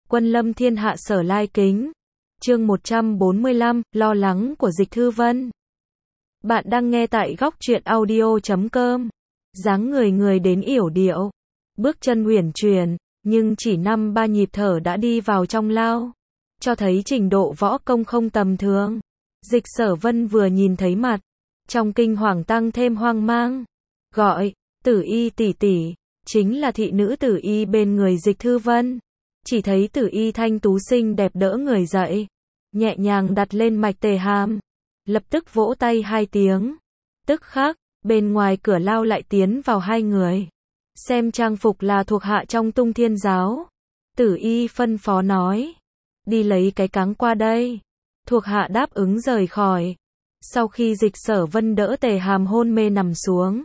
Quân lâm thiên hạ sở lai kính. Chương 145, lo lắng của Dịch Thư Vân. Bạn đang nghe tại góc truyện audio.com. Dáng người đến yểu điệu, bước chân uyển chuyển, nhưng chỉ 5-3 nhịp thở đã đi vào trong lao, cho thấy trình độ võ công không tầm thường. Dịch Sở Vân vừa nhìn thấy mặt, trong kinh hoàng tăng thêm hoang mang, gọi, Tử Y tỷ tỷ, chính là thị nữ Tử Y bên người Dịch Thư Vân. Chỉ thấy Tử Y thanh tú xinh đẹp đỡ người dậy, nhẹ nhàng đặt lên mạch tề hàm, lập tức vỗ tay 2 tiếng. Tức khắc, bên ngoài cửa lao lại tiến vào 2 người. Xem trang phục là thuộc hạ trong Tung Thiên giáo. Tử Y phân phó nói, đi lấy cái cáng qua đây. Thuộc hạ đáp ứng rời khỏi. Sau khi Dịch Sở Vân đỡ tề hàm hôn mê nằm xuống,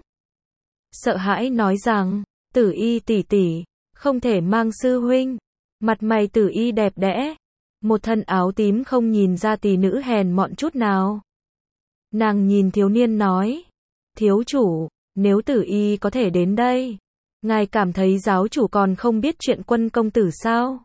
sợ hãi nói rằng, Tử Y tỷ tỷ, không thể mang sư huynh. Mặt mày Tử Y đẹp đẽ, một thân áo tím không nhìn ra tỷ nữ hèn mọn chút nào. Nàng nhìn thiếu niên nói, thiếu chủ, nếu Tử Y có thể đến đây, ngài cảm thấy giáo chủ còn không biết chuyện Quân công tử sao?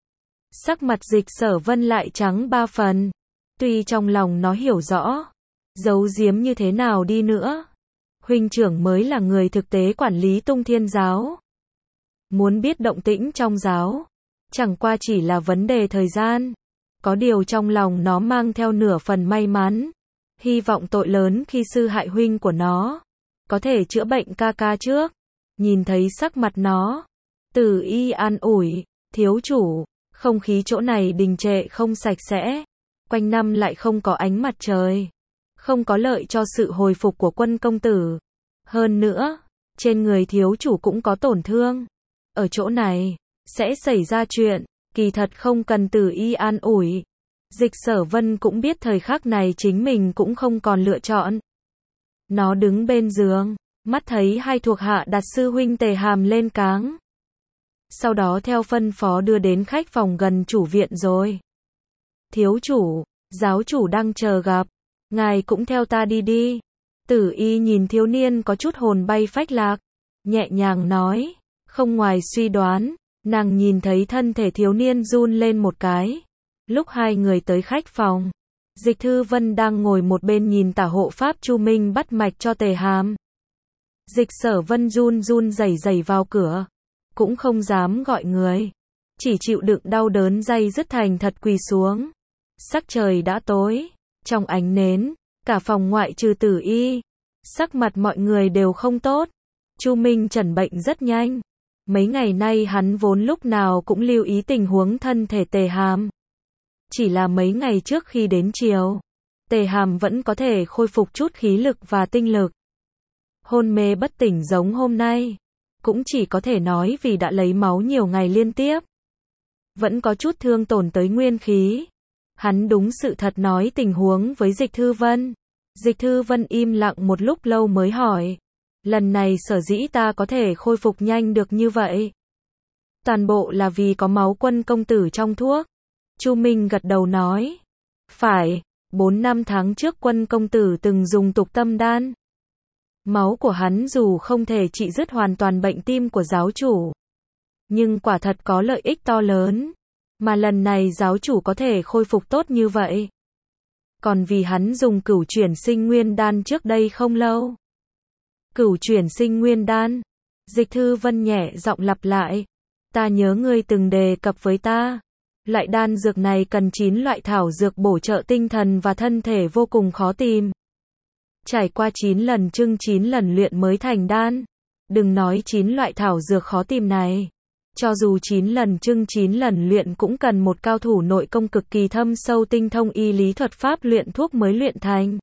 Sắc mặt Dịch Sở Vân lại trắng 3 phần, tuy trong lòng nó hiểu rõ, giấu giếm như thế nào đi nữa, huynh trưởng mới là người thực tế quản lý Tung Thiên giáo. Muốn biết động tĩnh trong giáo, chẳng qua chỉ là vấn đề thời gian. Có điều trong lòng nó mang theo nửa phần may mắn, hy vọng tội lớn khi sư hại huynh của nó có thể chữa bệnh ca ca trước. Nhìn thấy sắc mặt nó, Tử Y an ủi, thiếu chủ, không khí chỗ này đình trệ không sạch sẽ, quanh năm lại không có ánh mặt trời, không có lợi cho sự hồi phục của Quân công tử. Hơn nữa, trên người thiếu chủ cũng có tổn thương, ở chỗ này sẽ xảy ra chuyện. Kỳ thật không cần Tử Y an ủi, Dịch Sở Vân cũng biết thời khắc này chính mình cũng không còn lựa chọn. Nó đứng bên giường, mắt thấy 2 thuộc hạ đặt sư huynh tề hàm lên cáng, sau đó theo phân phó đưa đến khách phòng gần chủ viện rồi. Thiếu chủ, giáo chủ đang chờ gặp, ngài cũng theo ta đi đi. Tử Y nhìn thiếu niên có chút hồn bay phách lạc, nhẹ nhàng nói, không ngoài suy đoán. Nàng nhìn thấy thân thể thiếu niên run lên một cái. Lúc 2 người tới khách phòng, Dịch Thư Vân đang ngồi một bên nhìn tả hộ pháp Chu Minh bắt mạch cho tề hàm. Dịch Sở Vân run rẩy vào cửa, cũng không dám gọi người, chỉ chịu đựng đau đớn day dứt thành thật quỳ xuống. Sắc trời đã tối, trong ánh nến, cả phòng ngoại trừ Tử Y, sắc mặt mọi người đều không tốt. Chu Minh chẩn bệnh rất nhanh. Mấy ngày nay hắn vốn lúc nào cũng lưu ý tình huống thân thể tề hàm. Chỉ là mấy ngày trước khi đến chiều, tề hàm vẫn có thể khôi phục chút khí lực và tinh lực. Hôn mê bất tỉnh giống hôm nay, cũng chỉ có thể nói vì đã lấy máu nhiều ngày liên tiếp, vẫn có chút thương tổn tới nguyên khí. Hắn đúng sự thật nói tình huống với Dịch Thư Vân. Dịch Thư Vân im lặng một lúc lâu mới hỏi, lần này sở dĩ ta có thể khôi phục nhanh được như vậy, toàn bộ là vì có máu Quân công tử trong thuốc. Chu Minh gật đầu nói, phải, 4-5 tháng trước Quân công tử từng dùng tục tâm đan. Máu của hắn dù không thể trị dứt hoàn toàn bệnh tim của giáo chủ, nhưng quả thật có lợi ích to lớn, mà lần này giáo chủ có thể khôi phục tốt như vậy, còn vì hắn dùng Cửu Chuyển Sinh Nguyên đan trước đây không lâu. Cửu Chuyển Sinh Nguyên đan, Dịch Thư Vân nhẹ giọng lặp lại, ta nhớ ngươi từng đề cập với ta, loại đan dược này cần 9 loại thảo dược bổ trợ tinh thần và thân thể vô cùng khó tìm. Trải qua 9 lần trưng 9 lần luyện mới thành đan. Đừng nói 9 loại thảo dược khó tìm này, cho dù 9 lần trưng 9 lần luyện cũng cần một cao thủ nội công cực kỳ thâm sâu tinh thông y lý thuật pháp luyện thuốc mới luyện thành.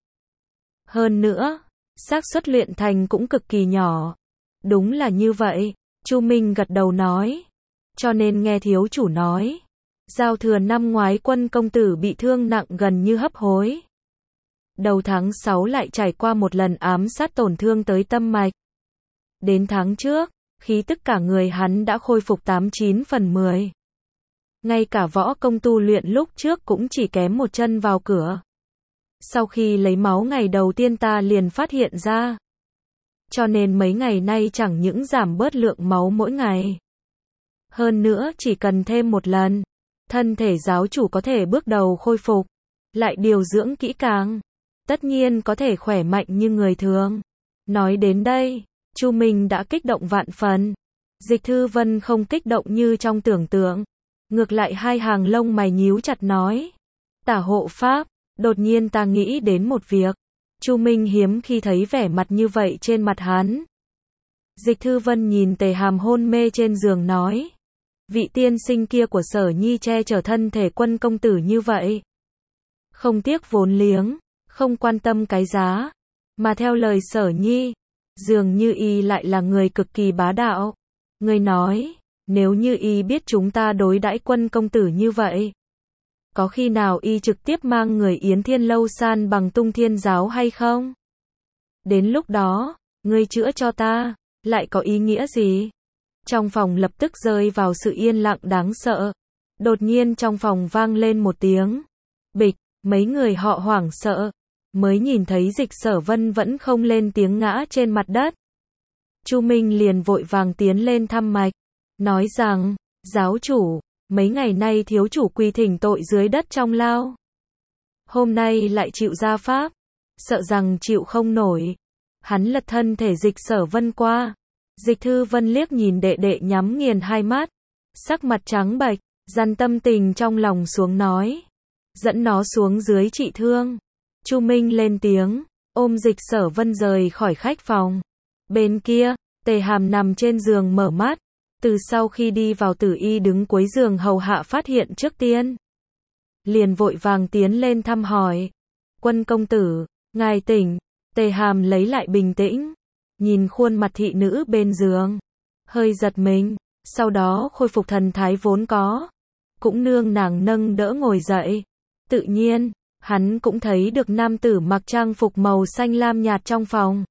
Hơn nữa, xác suất luyện thành cũng cực kỳ nhỏ. Đúng là như vậy, Chu Minh gật đầu nói. Cho nên nghe thiếu chủ nói, giao thừa năm ngoái Quân công tử bị thương nặng gần như hấp hối. Đầu tháng 6 lại trải qua một lần ám sát tổn thương tới tâm mạch. Đến tháng trước, khí tức cả người hắn đã khôi phục 89 phần 10. Ngay cả võ công tu luyện lúc trước cũng chỉ kém một chân vào cửa. Sau khi lấy máu ngày đầu tiên ta liền phát hiện ra. Cho nên mấy ngày nay chẳng những giảm bớt lượng máu mỗi ngày, hơn nữa chỉ cần thêm một lần, thân thể giáo chủ có thể bước đầu khôi phục, lại điều dưỡng kỹ càng, tất nhiên có thể khỏe mạnh như người thường. Nói đến đây, Chu Minh đã kích động vạn phần. Dịch Thư Vân không kích động như trong tưởng tượng. Ngược lại hai hàng lông mày nhíu chặt nói. Tả hộ pháp, đột nhiên ta nghĩ đến một việc. Chu Minh hiếm khi thấy vẻ mặt như vậy trên mặt hắn. Dịch Thư Vân nhìn Tề Hàm hôn mê trên giường nói. Vị tiên sinh kia của Sở Nhi che chở thân thể Quân công tử như vậy. Không tiếc vốn liếng, không quan tâm cái giá. Mà theo lời Sở Nhi, dường như y lại là người cực kỳ bá đạo. Người nói, nếu như y biết chúng ta đối đãi Quân công tử như vậy, có khi nào y trực tiếp mang người Yến Thiên Lâu san bằng Tung Thiên giáo hay không? Đến lúc đó, ngươi chữa cho ta, lại có ý nghĩa gì? Trong phòng lập tức rơi vào sự yên lặng đáng sợ. Đột nhiên trong phòng vang lên một tiếng bịch, mấy người họ hoảng sợ, mới nhìn thấy Dịch Sở Vân vẫn không lên tiếng ngã trên mặt đất. Chu Minh liền vội vàng tiến lên thăm mạch, nói rằng, giáo chủ, mấy ngày nay thiếu chủ quy thỉnh tội dưới đất trong lao. Hôm nay lại chịu ra pháp, sợ rằng chịu không nổi. Hắn lật thân thể Dịch Sở Vân qua. Dịch Thư Vân liếc nhìn đệ đệ nhắm nghiền hai mắt, sắc mặt trắng bệch, dằn tâm tình trong lòng xuống nói. Dẫn nó xuống dưới trị thương. Chu Minh lên tiếng, ôm Dịch Sở Vân rời khỏi khách phòng. Bên kia, Tề Hàm nằm trên giường mở mắt. Từ sau khi đi vào tử y đứng cuối giường hầu hạ phát hiện trước tiên. Liền vội vàng tiến lên thăm hỏi. Quân công tử, ngài tỉnh. Tề Hàm lấy lại bình tĩnh. Nhìn khuôn mặt thị nữ bên giường. Hơi giật mình. Sau đó khôi phục thần thái vốn có. Cũng nương nàng nâng đỡ ngồi dậy. Tự nhiên, hắn cũng thấy được nam tử mặc trang phục màu xanh lam nhạt trong phòng.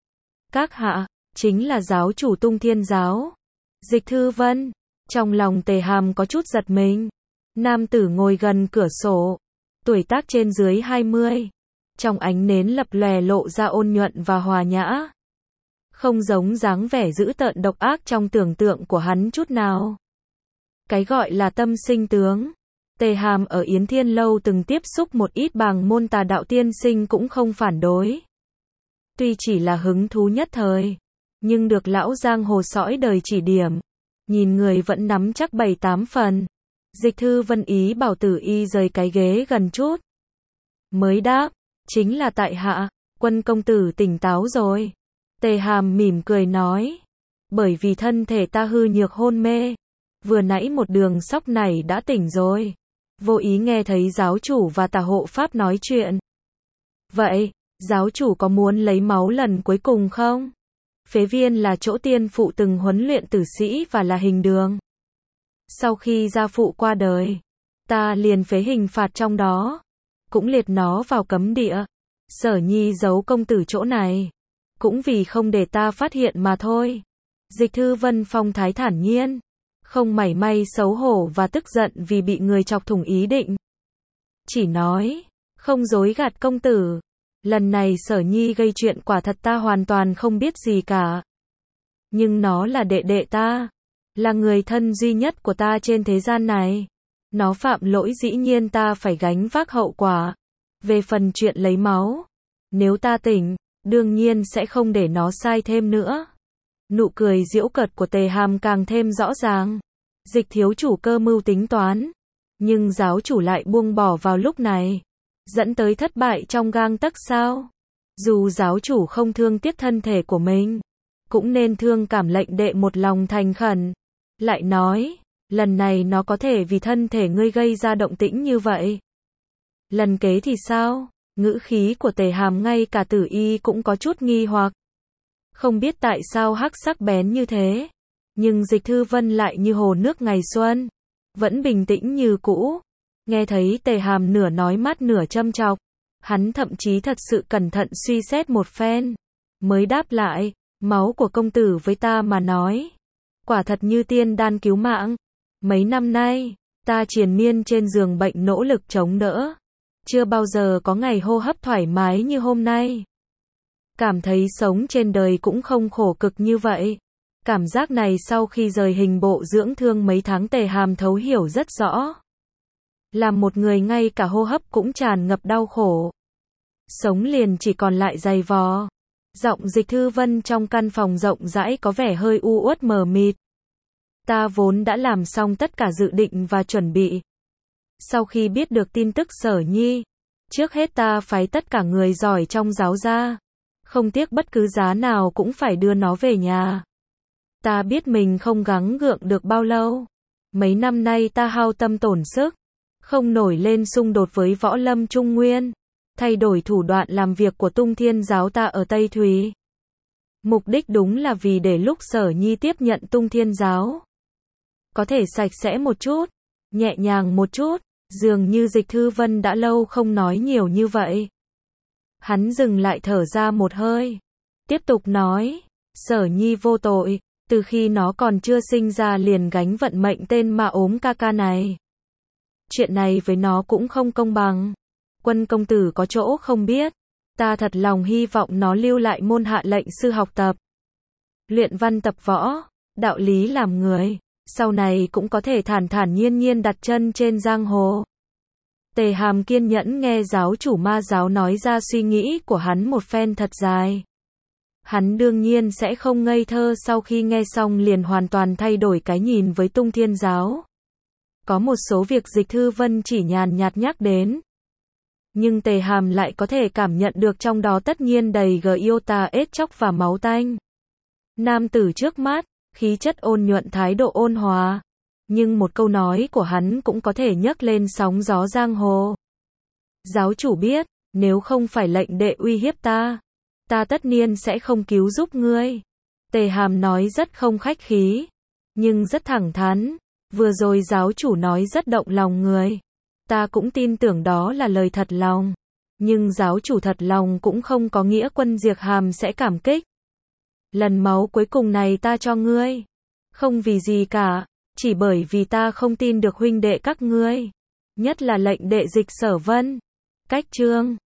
Các hạ, chính là giáo chủ Tung Thiên giáo. Dịch Thư Vân, trong lòng Tề Hàm có chút giật mình. Nam tử ngồi gần cửa sổ, tuổi tác trên dưới 20. Trong ánh nến lập lòe lộ ra ôn nhuận và hòa nhã. Không giống dáng vẻ dữ tợn độc ác trong tưởng tượng của hắn chút nào. Cái gọi là tâm sinh tướng. Tề Hàm ở Yến Thiên Lâu từng tiếp xúc một ít bàng môn tà đạo tiên sinh cũng không phản đối. Tuy chỉ là hứng thú nhất thời, nhưng được lão giang hồ sõi đời chỉ điểm, nhìn người vẫn nắm chắc 7-8 phần. Dịch Thư Vân ý bảo tử y rời cái ghế gần chút. Mới đáp, chính là tại hạ, Quân công tử tỉnh táo rồi. Tề Hàm mỉm cười nói, bởi vì thân thể ta hư nhược hôn mê, vừa nãy một đường sóc này đã tỉnh rồi. Vô ý nghe thấy giáo chủ và tả hộ pháp nói chuyện. Vậy, giáo chủ có muốn lấy máu lần cuối cùng không? Phế viên là chỗ tiên phụ từng huấn luyện tử sĩ và là hình đường. Sau khi gia phụ qua đời, ta liền phế hình phạt trong đó, cũng liệt nó vào cấm địa. Sở Nhi giấu công tử chỗ này, cũng vì không để ta phát hiện mà thôi. Dịch Thư Vân phong thái thản nhiên, không mảy may xấu hổ và tức giận vì bị người chọc thủng ý định. Chỉ nói, không dối gạt công tử. Lần này Sở Nhi gây chuyện quả thật ta hoàn toàn không biết gì cả. Nhưng nó là đệ đệ ta, là người thân duy nhất của ta trên thế gian này. Nó phạm lỗi dĩ nhiên ta phải gánh vác hậu quả. Về phần chuyện lấy máu, nếu ta tỉnh, đương nhiên sẽ không để nó sai thêm nữa. Nụ cười giễu cợt của Tề Hàm càng thêm rõ ràng. Dịch thiếu chủ cơ mưu tính toán, nhưng giáo chủ lại buông bỏ vào lúc này, dẫn tới thất bại trong gang tấc sao? Dù giáo chủ không thương tiếc thân thể của mình, cũng nên thương cảm lệnh đệ một lòng thành khẩn. Lại nói, lần này nó có thể vì thân thể ngươi gây ra động tĩnh như vậy. Lần kế thì sao? Ngữ khí của Tề Hàm ngay cả tử y cũng có chút nghi hoặc. Không biết tại sao hắc sắc bén như thế. Nhưng Dịch Thư Vân lại như hồ nước ngày xuân, vẫn bình tĩnh như cũ. Nghe thấy Tề Hàm nửa nói mát nửa châm chọc, hắn thậm chí thật sự cẩn thận suy xét một phen, mới đáp lại, máu của công tử với ta mà nói, quả thật như tiên đan cứu mạng. Mấy năm nay, ta triền miên trên giường bệnh nỗ lực chống đỡ, chưa bao giờ có ngày hô hấp thoải mái như hôm nay. Cảm thấy sống trên đời cũng không khổ cực như vậy. Cảm giác này sau khi rời hình bộ dưỡng thương mấy tháng Tề Hàm thấu hiểu rất rõ. Làm một người ngay cả hô hấp cũng tràn ngập đau khổ. Sống liền chỉ còn lại dày vò. Giọng Dịch Thư Vân trong căn phòng rộng rãi có vẻ hơi u uất mờ mịt. Ta vốn đã làm xong tất cả dự định và chuẩn bị. Sau khi biết được tin tức Sở Nhi, trước hết ta phái tất cả người giỏi trong giáo ra. Không tiếc bất cứ giá nào cũng phải đưa nó về nhà. Ta biết mình không gắng gượng được bao lâu. Mấy năm nay ta hao tâm tổn sức. Không nổi lên xung đột với võ lâm Trung Nguyên. Thay đổi thủ đoạn làm việc của Tung Thiên giáo ta ở Tây Thúy. Mục đích đúng là vì để lúc Sở Nhi tiếp nhận Tung Thiên giáo, có thể sạch sẽ một chút, nhẹ nhàng một chút. Dường như Dịch Thư Vân đã lâu không nói nhiều như vậy. Hắn dừng lại thở ra một hơi. Tiếp tục nói, Sở Nhi vô tội, từ khi nó còn chưa sinh ra liền gánh vận mệnh tên ma ốm ca ca này. Chuyện này với nó cũng không công bằng. Quân công tử có chỗ không biết. Ta thật lòng hy vọng nó lưu lại môn hạ lệnh sư học tập. Luyện văn tập võ, đạo lý làm người. Sau này cũng có thể thản thản nhiên nhiên đặt chân trên giang hồ. Tề Hàm kiên nhẫn nghe giáo chủ ma giáo nói ra suy nghĩ của hắn một phen thật dài. Hắn đương nhiên sẽ không ngây thơ, sau khi nghe xong liền hoàn toàn thay đổi cái nhìn với Tung Thiên giáo. Có một số việc Dịch Thư Vân chỉ nhàn nhạt nhắc đến. Nhưng Tề Hàm lại có thể cảm nhận được trong đó tất nhiên đầy iota ết chóc và máu tanh. Nam tử trước mắt, khí chất ôn nhuận, thái độ ôn hòa. Nhưng một câu nói của hắn cũng có thể nhấc lên sóng gió giang hồ. Giáo chủ biết, nếu không phải lệnh đệ uy hiếp ta, ta tất nhiên sẽ không cứu giúp ngươi. Tề Hàm nói rất không khách khí, nhưng rất thẳng thắn. Vừa rồi giáo chủ nói rất động lòng người. Ta cũng tin tưởng đó là lời thật lòng. Nhưng giáo chủ thật lòng cũng không có nghĩa Quân Diệp Hàm sẽ cảm kích. Lần máu cuối cùng này ta cho ngươi. Không vì gì cả, chỉ bởi vì ta không tin được huynh đệ các ngươi. Nhất là lệnh đệ Dịch Sở Vân. Cách chương